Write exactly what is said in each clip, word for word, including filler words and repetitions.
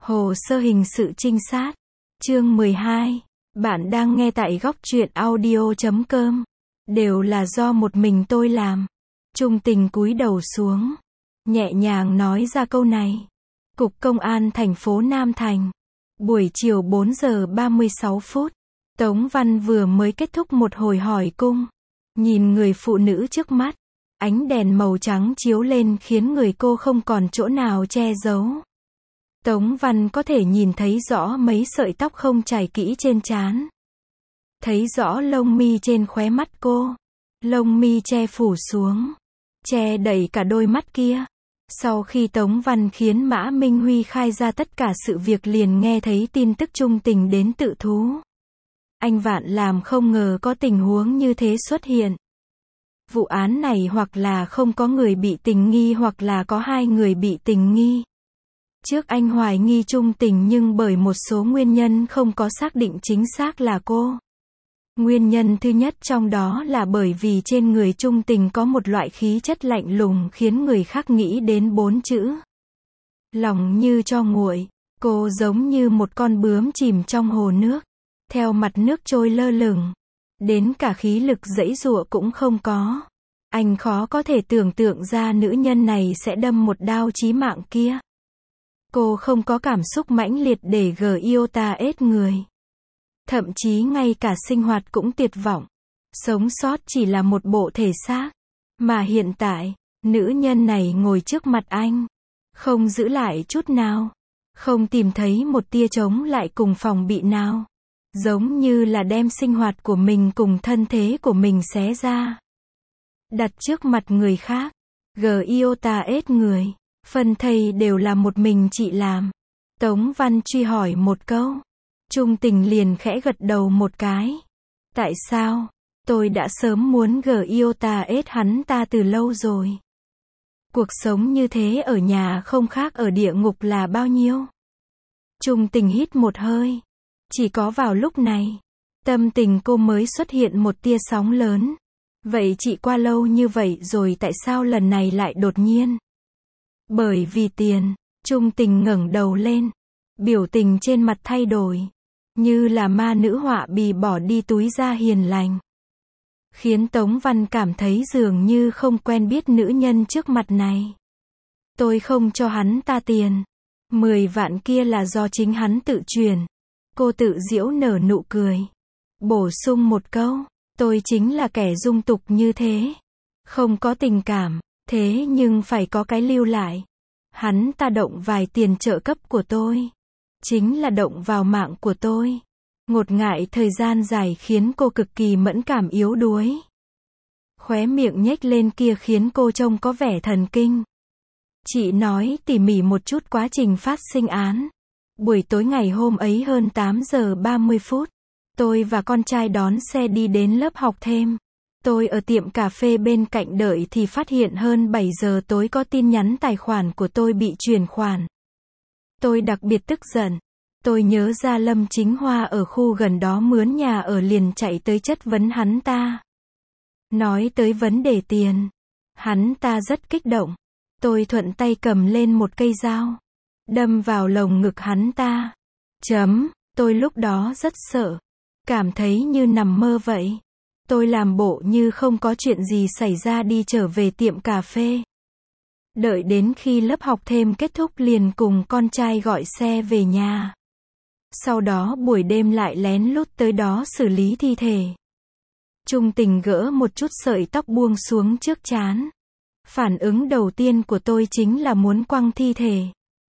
Hồ sơ hình sự trinh sát. Chương mười hai. Bạn đang nghe tại góc truyện audio chấm com. Đều là do một mình tôi làm. Trung Tình cúi đầu xuống, nhẹ nhàng nói ra câu này. Cục Công an thành phố Nam Thành. Buổi chiều bốn giờ ba mươi sáu phút. Tống Văn vừa mới kết thúc một hồi hỏi cung. Nhìn người phụ nữ trước mắt. Ánh đèn màu trắng chiếu lên khiến người cô không còn chỗ nào che giấu. Tống Văn có thể nhìn thấy rõ mấy sợi tóc không chải kỹ trên trán. Thấy rõ lông mi trên khóe mắt cô. Lông mi che phủ xuống, che đậy cả đôi mắt kia. Sau khi Tống Văn khiến Mã Minh Huy khai ra tất cả sự việc liền nghe thấy tin tức Trung Tình đến tự thú. Anh vạn làm không ngờ có tình huống như thế xuất hiện. Vụ án này hoặc là không có người bị tình nghi hoặc là có hai người bị tình nghi. Trước anh hoài nghi Trung Tình nhưng bởi một số nguyên nhân không có xác định chính xác là cô. Nguyên nhân thứ nhất trong đó là bởi vì trên người Trung Tình có một loại khí chất lạnh lùng khiến người khác nghĩ đến bốn chữ. Lòng như tro nguội. Cô giống như một con bướm chìm trong hồ nước. Theo mặt nước trôi lơ lửng. Đến cả khí lực giãy giụa cũng không có. Anh khó có thể tưởng tượng ra nữ nhân này sẽ đâm một đao chí mạng kia. Cô không có cảm xúc mãnh liệt để gờ yêu ta ết người. Thậm chí ngay cả sinh hoạt cũng tuyệt vọng. Sống sót chỉ là một bộ thể xác. Mà hiện tại, nữ nhân này ngồi trước mặt anh. Không giữ lại chút nào. Không tìm thấy một tia chống lại cùng phòng bị nào. Giống như là đem sinh hoạt của mình cùng thân thế của mình xé ra. Đặt trước mặt người khác. Gờ yêu ta ết người. Phần thầy đều là một mình chị làm. Tống Văn truy hỏi một câu. Trung Tình liền khẽ gật đầu một cái. Tại sao? Tôi đã sớm muốn gờ yêu ta ết hắn ta từ lâu rồi. Cuộc sống như thế ở nhà không khác ở địa ngục là bao nhiêu? Trung Tình hít một hơi. Chỉ có vào lúc này, tâm tình cô mới xuất hiện một tia sóng lớn. Vậy chị qua lâu như vậy rồi tại sao lần này lại đột nhiên? Bởi vì tiền. Trung Tình ngẩng đầu lên. Biểu tình trên mặt thay đổi. Như là ma nữ họa bì bỏ đi túi da hiền lành. Khiến Tống Văn cảm thấy dường như không quen biết nữ nhân trước mặt này. Tôi không cho hắn ta tiền. Mười vạn kia là do chính hắn tự chuyển. Cô tự giễu nở nụ cười. Bổ sung một câu. Tôi chính là kẻ dung tục như thế. Không có tình cảm. Thế nhưng phải có cái lưu lại. Hắn ta động vài tiền trợ cấp của tôi. Chính là động vào mạng của tôi. Ngột ngại thời gian dài khiến cô cực kỳ mẫn cảm yếu đuối. Khóe miệng nhếch lên kia khiến cô trông có vẻ thần kinh. Chị nói tỉ mỉ một chút quá trình phát sinh án. Buổi tối ngày hôm ấy hơn tám giờ ba mươi phút. Tôi và con trai đón xe đi đến lớp học thêm. Tôi ở tiệm cà phê bên cạnh đợi thì phát hiện hơn bảy giờ tối có tin nhắn tài khoản của tôi bị chuyển khoản. Tôi đặc biệt tức giận. Tôi nhớ ra Lâm Chính Hoa ở khu gần đó mướn nhà ở liền chạy tới chất vấn hắn ta. Nói tới vấn đề tiền. Hắn ta rất kích động. Tôi thuận tay cầm lên một cây dao. Đâm vào lồng ngực hắn ta. Chấm. Tôi lúc đó rất sợ. Cảm thấy như nằm mơ vậy. Tôi làm bộ như không có chuyện gì xảy ra đi trở về tiệm cà phê. Đợi đến khi lớp học thêm kết thúc liền cùng con trai gọi xe về nhà. Sau đó buổi đêm lại lén lút tới đó xử lý thi thể. Trung Tình gỡ một chút sợi tóc buông xuống trước trán. Phản ứng đầu tiên của tôi chính là muốn quăng thi thể.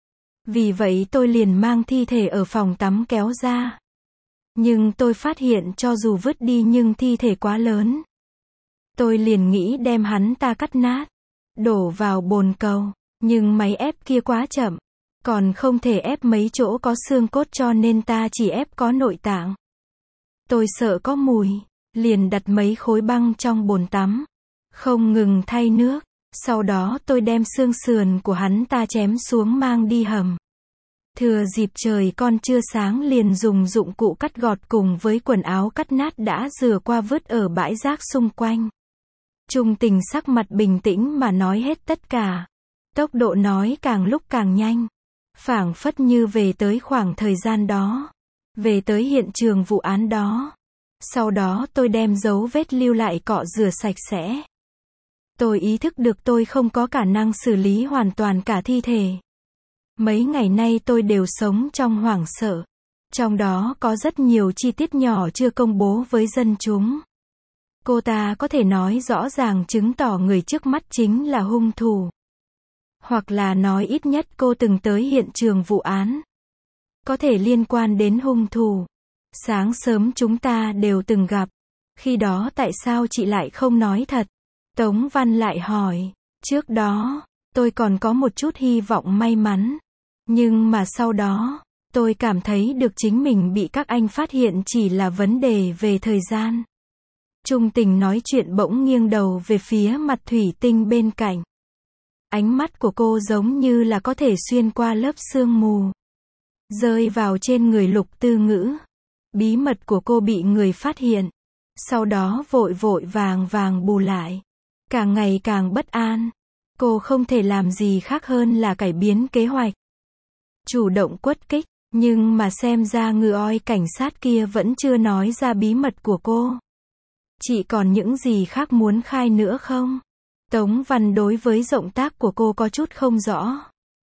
Vì vậy tôi liền mang thi thể ở phòng tắm kéo ra. Nhưng tôi phát hiện cho dù vứt đi nhưng thi thể quá lớn. Tôi liền nghĩ đem hắn ta cắt nát. Đổ vào bồn cầu. Nhưng máy ép kia quá chậm. Còn không thể ép mấy chỗ có xương cốt cho nên ta chỉ ép có nội tạng. Tôi sợ có mùi. Liền đặt mấy khối băng trong bồn tắm. Không ngừng thay nước. Sau đó tôi đem xương sườn của hắn ta chém xuống mang đi hầm. Thừa dịp trời còn chưa sáng liền dùng dụng cụ cắt gọt cùng với quần áo cắt nát đã rửa qua vứt ở bãi rác xung quanh. Trung Tình sắc mặt bình tĩnh mà nói hết tất cả. Tốc độ nói càng lúc càng nhanh. Phảng phất như về tới khoảng thời gian đó. Về tới hiện trường vụ án đó. Sau đó tôi đem dấu vết lưu lại cọ rửa sạch sẽ. Tôi ý thức được tôi không có khả năng xử lý hoàn toàn cả thi thể. Mấy ngày nay tôi đều sống trong hoảng sợ. Trong đó có rất nhiều chi tiết nhỏ chưa công bố với dân chúng. Cô ta có thể nói rõ ràng chứng tỏ người trước mắt chính là hung thủ. Hoặc là nói ít nhất cô từng tới hiện trường vụ án. Có thể liên quan đến hung thủ. Sáng sớm chúng ta đều từng gặp. Khi đó tại sao chị lại không nói thật? Tống Văn lại hỏi. Trước đó, tôi còn có một chút hy vọng may mắn. Nhưng mà sau đó, tôi cảm thấy được chính mình bị các anh phát hiện chỉ là vấn đề về thời gian. Trung Tình nói chuyện bỗng nghiêng đầu về phía mặt thủy tinh bên cạnh. Ánh mắt của cô giống như là có thể xuyên qua lớp sương mù. Rơi vào trên người Lục Tư Ngữ. Bí mật của cô bị người phát hiện. Sau đó vội vội vàng vàng bù lại. Càng ngày càng bất an. Cô không thể làm gì khác hơn là cải biến kế hoạch. Chủ động quất kích. Nhưng mà xem ra ngư oi cảnh sát kia vẫn chưa nói ra bí mật của cô. Chị còn những gì khác muốn khai nữa không? Tống Văn đối với động tác của cô có chút không rõ.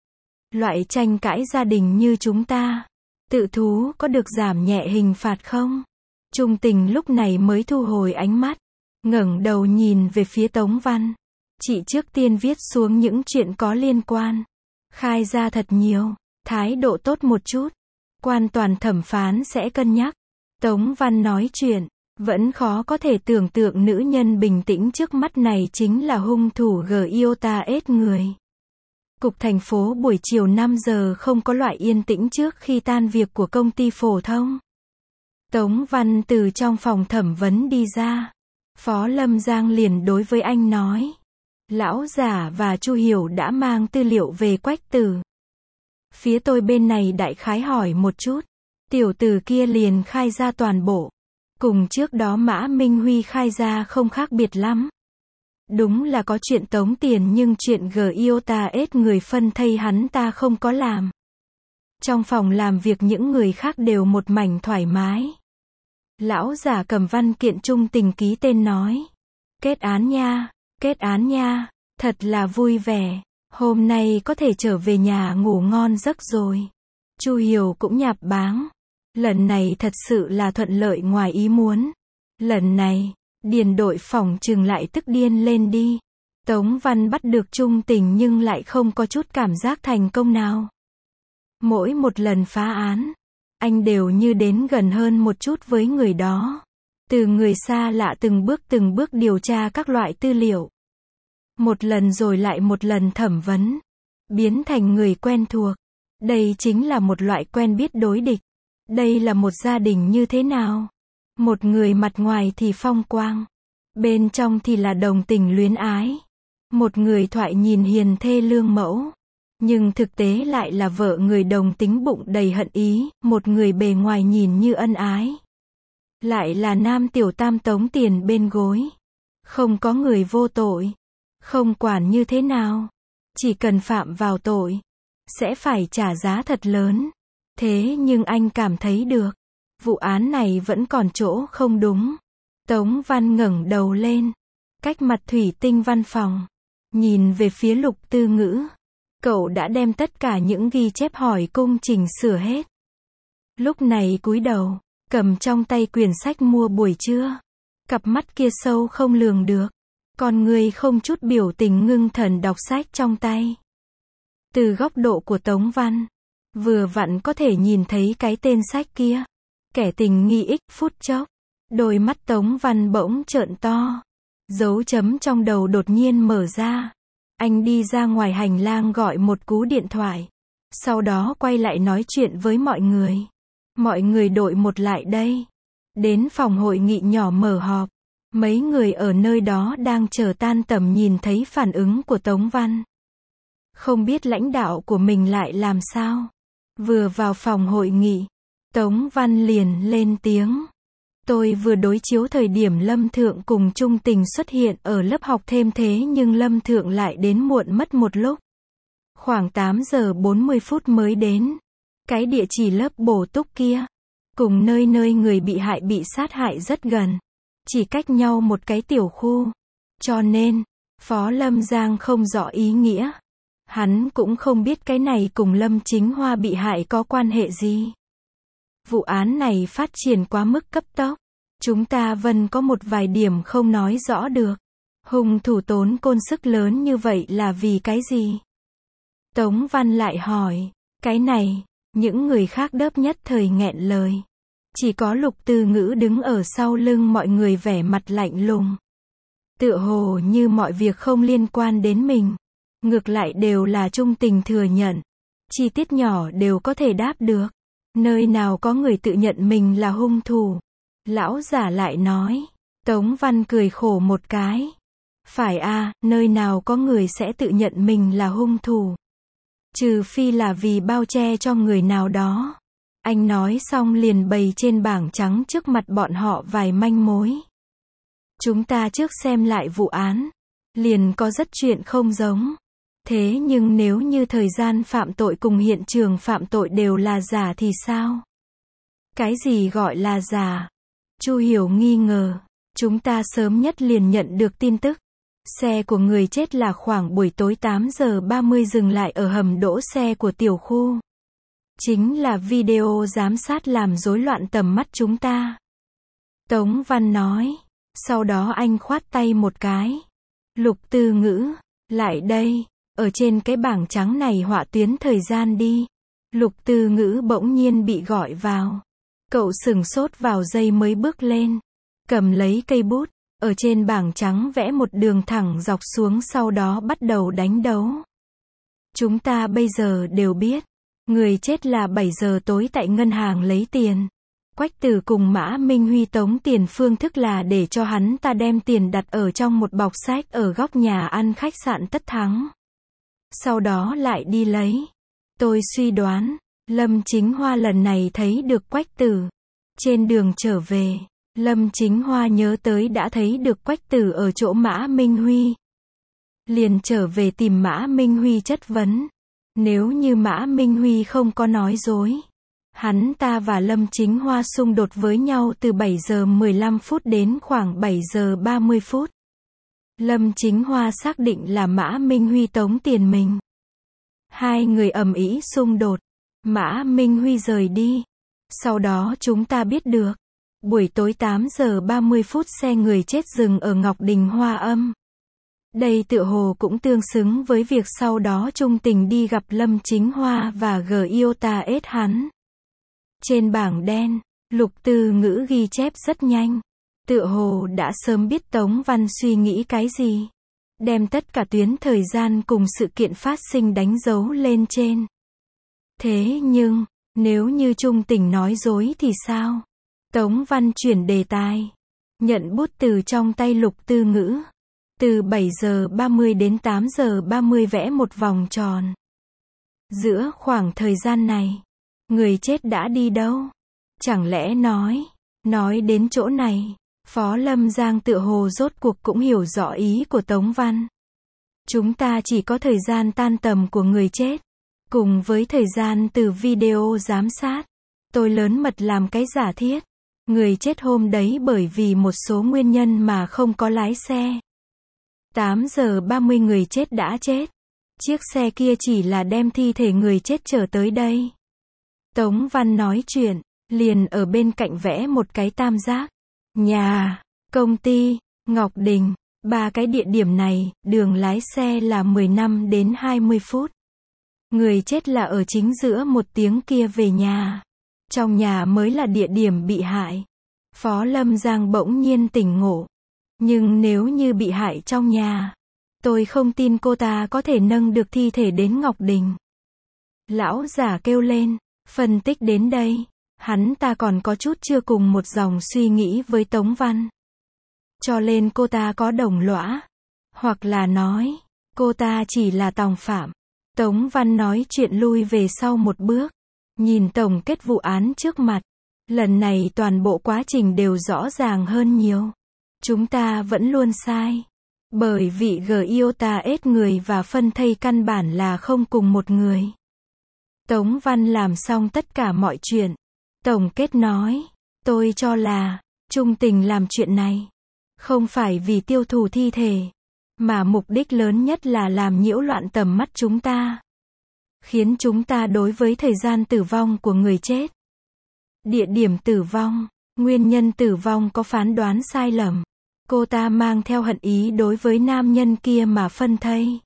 Loại tranh cãi gia đình như chúng ta, tự thú có được giảm nhẹ hình phạt không? Trung Tình lúc này mới thu hồi ánh mắt, ngẩng đầu nhìn về phía Tống Văn. Chị trước tiên viết xuống những chuyện có liên quan, khai ra thật nhiều, thái độ tốt một chút. Quan toàn thẩm phán sẽ cân nhắc. Tống Văn nói chuyện, vẫn khó có thể tưởng tượng nữ nhân bình tĩnh trước mắt này chính là hung thủ Giota ết người. Cục thành phố buổi chiều năm giờ không có loại yên tĩnh trước khi tan việc của công ty phổ thông. Tống Văn từ trong phòng thẩm vấn đi ra. Phó Lâm Giang liền đối với anh nói. Lão giả và Chu Hiểu đã mang tư liệu về Quách Tử. Phía tôi bên này đại khái hỏi một chút. Tiểu tử kia liền khai ra toàn bộ. Cùng trước đó Mã Minh Huy khai ra không khác biệt lắm. Đúng là có chuyện tống tiền nhưng chuyện Giota ết người phân thây hắn ta không có làm. Trong phòng làm việc những người khác đều một mảnh thoải mái. Lão giả cầm văn kiện Trung Tình ký tên nói. Kết án nha, kết án nha, thật là vui vẻ. Hôm nay có thể trở về nhà ngủ ngon giấc rồi. Chu Hiểu cũng nhạp báng. Lần này thật sự là thuận lợi ngoài ý muốn. Lần này, Điền đội phỏng chừng lại tức điên lên đi. Tống Văn bắt được Trung Tình nhưng lại không có chút cảm giác thành công nào. Mỗi một lần phá án, anh đều như đến gần hơn một chút với người đó. Từ người xa lạ từng bước từng bước điều tra các loại tư liệu. Một lần rồi lại một lần thẩm vấn. Biến thành người quen thuộc. Đây chính là một loại quen biết đối địch. Đây là một gia đình như thế nào? Một người mặt ngoài thì phong quang. Bên trong thì là đồng tình luyến ái. Một người thoại nhìn hiền thê lương mẫu. Nhưng thực tế lại là vợ người đồng tính bụng đầy hận ý. Một người bề ngoài nhìn như ân ái. Lại là nam tiểu tam tống tiền bên gối. Không có người vô tội. Không quản như thế nào. Chỉ cần phạm vào tội. Sẽ phải trả giá thật lớn. Thế nhưng anh cảm thấy được. Vụ án này vẫn còn chỗ không đúng. Tống Văn ngẩng đầu lên. Cách mặt thủy tinh văn phòng. Nhìn về phía Lục Tư Ngữ. Cậu đã đem tất cả những ghi chép hỏi cung chỉnh sửa hết. Lúc này cúi đầu. Cầm trong tay quyển sách mua buổi trưa. Cặp mắt kia sâu không lường được. Con người không chút biểu tình ngưng thần đọc sách trong tay. Từ góc độ của Tống Văn. Vừa vặn có thể nhìn thấy cái tên sách kia. Kẻ tình nghi ích phút chốc. Đôi mắt Tống Văn bỗng trợn to. Dấu chấm trong đầu đột nhiên mở ra. Anh đi ra ngoài hành lang gọi một cú điện thoại. Sau đó quay lại nói chuyện với mọi người. Mọi người đội một lại đây. Đến phòng hội nghị nhỏ mở họp. Mấy người ở nơi đó đang chờ tan tầm nhìn thấy phản ứng của Tống Văn. Không biết lãnh đạo của mình lại làm sao. Vừa vào phòng hội nghị. Tống Văn liền lên tiếng. Tôi vừa đối chiếu thời điểm Lâm Thượng cùng Trung Tình xuất hiện ở lớp học thêm thế nhưng Lâm Thượng lại đến muộn mất một lúc. Khoảng tám giờ bốn mươi phút mới đến. Cái địa chỉ lớp bổ túc kia, cùng nơi nơi người bị hại bị sát hại rất gần. Chỉ cách nhau một cái tiểu khu. Cho nên, Phó Lâm Giang không rõ ý nghĩa. Hắn cũng không biết cái này cùng Lâm Chính Hoa bị hại có quan hệ gì. Vụ án này phát triển quá mức cấp tốc. Chúng ta vẫn có một vài điểm không nói rõ được. Hung thủ tốn công sức lớn như vậy là vì cái gì? Tống Văn lại hỏi. Cái này, những người khác đớp nhất thời nghẹn lời. Chỉ có Lục Tư Ngữ đứng ở sau lưng mọi người vẻ mặt lạnh lùng. Tựa hồ như mọi việc không liên quan đến mình. Ngược lại đều là trung tình thừa nhận. Chi tiết nhỏ đều có thể đáp được. Nơi nào có người tự nhận mình là hung thủ? Lão giả lại nói. Tống Văn cười khổ một cái. Phải a, nơi nào có người sẽ tự nhận mình là hung thủ? Trừ phi là vì bao che cho người nào đó. Anh nói xong liền bày trên bảng trắng trước mặt bọn họ vài manh mối. Chúng ta trước xem lại vụ án. Liền có rất chuyện không giống. Thế nhưng nếu như thời gian phạm tội cùng hiện trường phạm tội đều là giả thì sao? Cái gì gọi là giả? Chu Hiểu nghi ngờ. Chúng ta sớm nhất liền nhận được tin tức. Xe của người chết là khoảng buổi tối tám giờ ba mươi dừng lại ở hầm đỗ xe của tiểu khu. Chính là video giám sát làm rối loạn tầm mắt chúng ta. Tống Văn nói. Sau đó anh khoát tay một cái. Lục Tư Ngữ, lại đây, ở trên cái bảng trắng này họa tuyến thời gian đi. Lục Tư Ngữ bỗng nhiên bị gọi vào. Cậu sửng sốt vào giây mới bước lên. Cầm lấy cây bút, ở trên bảng trắng vẽ một đường thẳng dọc xuống sau đó bắt đầu đánh dấu. Chúng ta bây giờ đều biết. Người chết là bảy giờ tối tại ngân hàng lấy tiền. Quách Tử cùng Mã Minh Huy tống tiền phương thức là để cho hắn ta đem tiền đặt ở trong một bọc sách ở góc nhà ăn khách sạn Tất Thắng. Sau đó lại đi lấy. Tôi suy đoán, Lâm Chính Hoa lần này thấy được Quách Tử. Trên đường trở về, Lâm Chính Hoa nhớ tới đã thấy được Quách Tử ở chỗ Mã Minh Huy. Liền trở về tìm Mã Minh Huy chất vấn. Nếu như Mã Minh Huy không có nói dối, hắn ta và Lâm Chính Hoa xung đột với nhau từ bảy giờ mười lăm phút đến khoảng bảy giờ ba mươi phút. Lâm Chính Hoa xác định là Mã Minh Huy tống tiền mình. Hai người ầm ĩ xung đột. Mã Minh Huy rời đi. Sau đó chúng ta biết được. Buổi tối tám giờ ba mươi phút xe người chết dừng ở Ngọc Đình Hoa Âm. Đây tựa hồ cũng tương xứng với việc sau đó Trung Tình đi gặp Lâm Chính Hoa và G i o t a ết hắn. Trên bảng đen, Lục Tư Ngữ ghi chép rất nhanh. Tựa hồ đã sớm biết Tống Văn suy nghĩ cái gì. Đem tất cả tuyến thời gian cùng sự kiện phát sinh đánh dấu lên trên. Thế nhưng, nếu như Trung Tình nói dối thì sao? Tống Văn chuyển đề tài. Nhận bút từ trong tay Lục Tư Ngữ. Từ bảy giờ ba mươi đến tám giờ ba mươi vẽ một vòng tròn. Giữa khoảng thời gian này, người chết đã đi đâu? Chẳng lẽ nói, nói đến chỗ này, Phó Lâm Giang tựa hồ rốt cuộc cũng hiểu rõ ý của Tống Văn. Chúng ta chỉ có thời gian tan tầm của người chết, cùng với thời gian từ video giám sát. Tôi lớn mật làm cái giả thiết. Người chết hôm đấy bởi vì một số nguyên nhân mà không có lái xe. tám giờ ba mươi người chết đã chết. Chiếc xe kia chỉ là đem thi thể người chết trở tới đây. Tống Văn nói chuyện, liền ở bên cạnh vẽ một cái tam giác. Nhà, công ty, Ngọc Đình, ba cái địa điểm này, đường lái xe là mười lăm đến hai mươi phút. Người chết là ở chính giữa một tiếng kia về nhà. Trong nhà mới là địa điểm bị hại. Phó Lâm Giang bỗng nhiên tỉnh ngộ. Nhưng nếu như bị hại trong nhà, tôi không tin cô ta có thể nâng được thi thể đến Ngọc Đình. Lão giả kêu lên, phân tích đến đây, hắn ta còn có chút chưa cùng một dòng suy nghĩ với Tống Văn. Cho nên cô ta có đồng lõa, hoặc là nói, cô ta chỉ là tòng phạm. Tống Văn nói chuyện lui về sau một bước, nhìn tổng kết vụ án trước mặt. Lần này toàn bộ quá trình đều rõ ràng hơn nhiều. Chúng ta vẫn luôn sai. Bởi vì Giotahết người và phân thây căn bản là không cùng một người. Tống Văn làm xong tất cả mọi chuyện. Tổng kết nói, tôi cho là, Trung Tình làm chuyện này, không phải vì tiêu thụ thi thể, mà mục đích lớn nhất là làm nhiễu loạn tầm mắt chúng ta. Khiến chúng ta đối với thời gian tử vong của người chết, địa điểm tử vong, nguyên nhân tử vong có phán đoán sai lầm. Cô ta mang theo hận ý đối với nam nhân kia mà phân thây.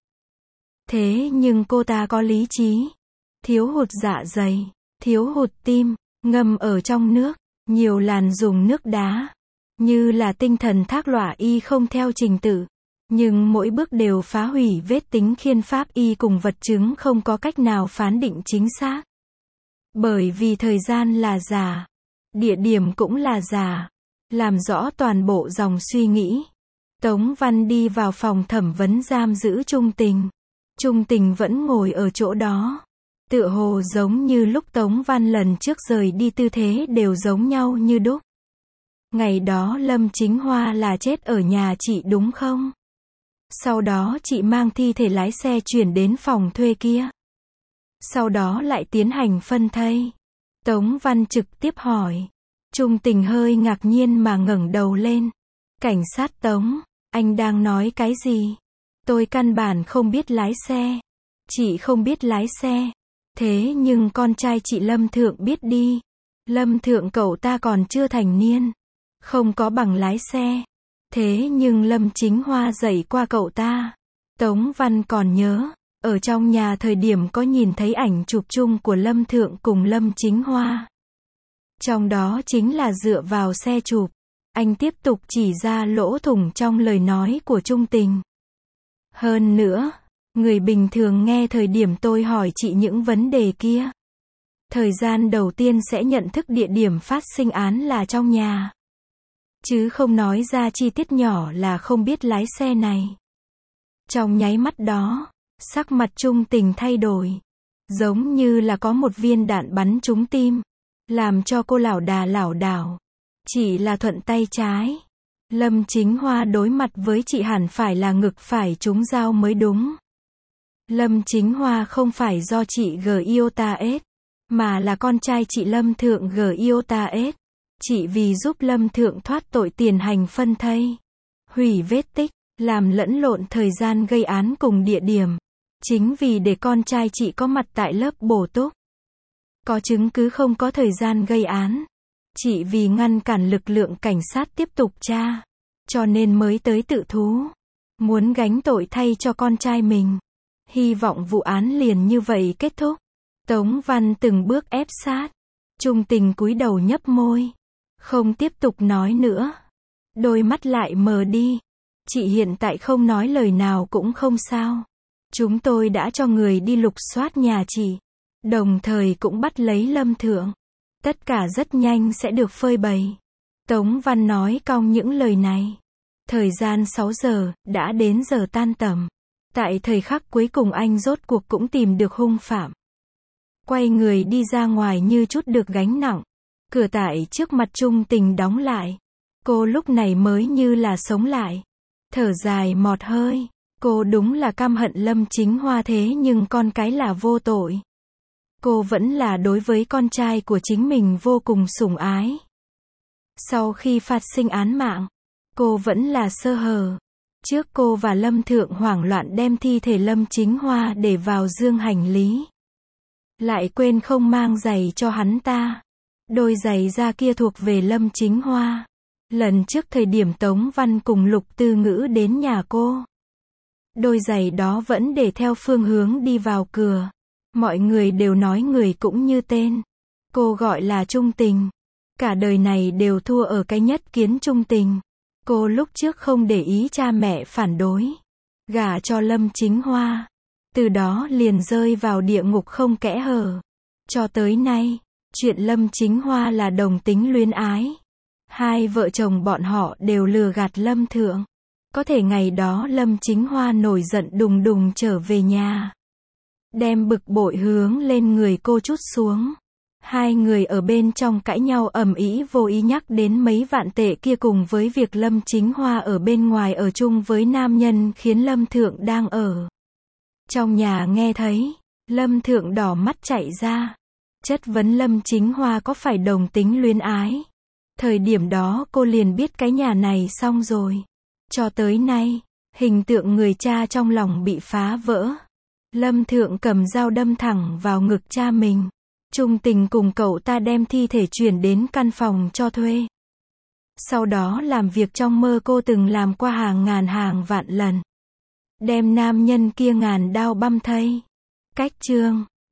Thế nhưng cô ta có lý trí, thiếu hụt dạ dày, thiếu hụt tim, ngâm ở trong nước, nhiều làn dùng nước đá, như là tinh thần thác lỏa y không theo trình tự. Nhưng mỗi bước đều phá hủy vết tính khiên pháp y cùng vật chứng không có cách nào phán định chính xác. Bởi vì thời gian là giả, địa điểm cũng là giả. Làm rõ toàn bộ dòng suy nghĩ, Tống Văn đi vào phòng thẩm vấn giam giữ Trung Tình. Trung Tình vẫn ngồi ở chỗ đó. Tựa hồ giống như lúc Tống Văn lần trước rời đi, tư thế đều giống nhau như đúc. Ngày đó Lâm Chính Hoa là chết ở nhà chị đúng không? Sau đó chị mang thi thể lái xe chuyển đến phòng thuê kia. Sau đó lại tiến hành phân thây. Tống Văn trực tiếp hỏi. Trung Tình hơi ngạc nhiên mà ngẩng đầu lên. Cảnh sát Tống, anh đang nói cái gì? Tôi căn bản không biết lái xe. Chị không biết lái xe. Thế nhưng con trai chị Lâm Thượng biết đi. Lâm Thượng cậu ta còn chưa thành niên, không có bằng lái xe. Thế nhưng Lâm Chính Hoa dạy qua cậu ta. Tống Văn còn nhớ, ở trong nhà thời điểm có nhìn thấy ảnh chụp chung của Lâm Thượng cùng Lâm Chính Hoa. Trong đó chính là dựa vào xe chụp. Anh tiếp tục chỉ ra lỗ thủng trong lời nói của Trung Tình. Hơn nữa, người bình thường nghe thời điểm tôi hỏi chị những vấn đề kia, thời gian đầu tiên sẽ nhận thức địa điểm phát sinh án là trong nhà. Chứ không nói ra chi tiết nhỏ là không biết lái xe này. Trong nháy mắt đó, sắc mặt Trung Tình thay đổi. Giống như là có một viên đạn bắn trúng tim. Làm cho cô lảo đà lảo đảo. Chỉ là thuận tay trái. Lâm Chính Hoa đối mặt với chị hẳn phải là ngực phải trúng dao mới đúng. Lâm Chính Hoa không phải do chị Giotahết, mà là con trai chị Lâm Thượng Giotahết. Chị vì giúp Lâm Thượng thoát tội tiền hành phân thây, hủy vết tích, làm lẫn lộn thời gian gây án cùng địa điểm. Chính vì để con trai chị có mặt tại lớp bổ túc, có chứng cứ không có thời gian gây án. Chị vì ngăn cản lực lượng cảnh sát tiếp tục tra, cho nên mới tới tự thú. Muốn gánh tội thay cho con trai mình. Hy vọng vụ án liền như vậy kết thúc. Tống Văn từng bước ép sát. Trung Tình cúi đầu nhấp môi. Không tiếp tục nói nữa. Đôi mắt lại mờ đi. Chị hiện tại không nói lời nào cũng không sao. Chúng tôi đã cho người đi lục soát nhà chị. Đồng thời cũng bắt lấy Lâm Thượng. Tất cả rất nhanh sẽ được phơi bày. Tống Văn nói cong những lời này. Thời gian sáu giờ, đã đến giờ tan tầm. Tại thời khắc cuối cùng anh rốt cuộc cũng tìm được hung phạm. Quay người đi ra ngoài như chút được gánh nặng. Cửa tại trước mặt Trung Tình đóng lại. Cô lúc này mới như là sống lại. Thở dài mọt hơi. Cô đúng là căm hận Lâm Chính Hoa, thế nhưng con cái là vô tội. Cô vẫn là đối với con trai của chính mình vô cùng sủng ái. Sau khi phát sinh án mạng, cô vẫn là sơ hở. Trước cô và Lâm Thượng hoảng loạn đem thi thể Lâm Chính Hoa để vào dương hành lý. Lại quên không mang giày cho hắn ta. Đôi giày da kia thuộc về Lâm Chính Hoa. Lần trước thời điểm Tống Văn cùng Lục Tư Ngữ đến nhà cô, đôi giày đó vẫn để theo phương hướng đi vào cửa. Mọi người đều nói người cũng như tên. Cô gọi là Trung Tình. Cả đời này đều thua ở cái nhất kiến Trung Tình. Cô lúc trước không để ý cha mẹ phản đối, gả cho Lâm Chính Hoa. Từ đó liền rơi vào địa ngục không kẽ hở. Cho tới nay, chuyện Lâm Chính Hoa là đồng tính luyến ái. Hai vợ chồng bọn họ đều lừa gạt Lâm Thượng. Có thể ngày đó Lâm Chính Hoa nổi giận đùng đùng trở về nhà, đem bực bội hướng lên người cô trút xuống. Hai người ở bên trong cãi nhau ầm ĩ, vô ý nhắc đến mấy vạn tệ kia cùng với việc Lâm Chính Hoa ở bên ngoài ở chung với nam nhân khiến Lâm Thượng đang ở trong nhà nghe thấy. Lâm Thượng đỏ mắt chạy ra, chất vấn Lâm Chính Hoa có phải đồng tính luyến ái. Thời điểm đó cô liền biết cái nhà này xong rồi. Cho tới nay, hình tượng người cha trong lòng bị phá vỡ. Lâm Thượng cầm dao đâm thẳng vào ngực cha mình. Trung Tình cùng cậu ta đem thi thể chuyển đến căn phòng cho thuê. Sau đó làm việc trong mơ cô từng làm qua hàng ngàn hàng vạn lần. Đem nam nhân kia ngàn đao băm thây. Cách chương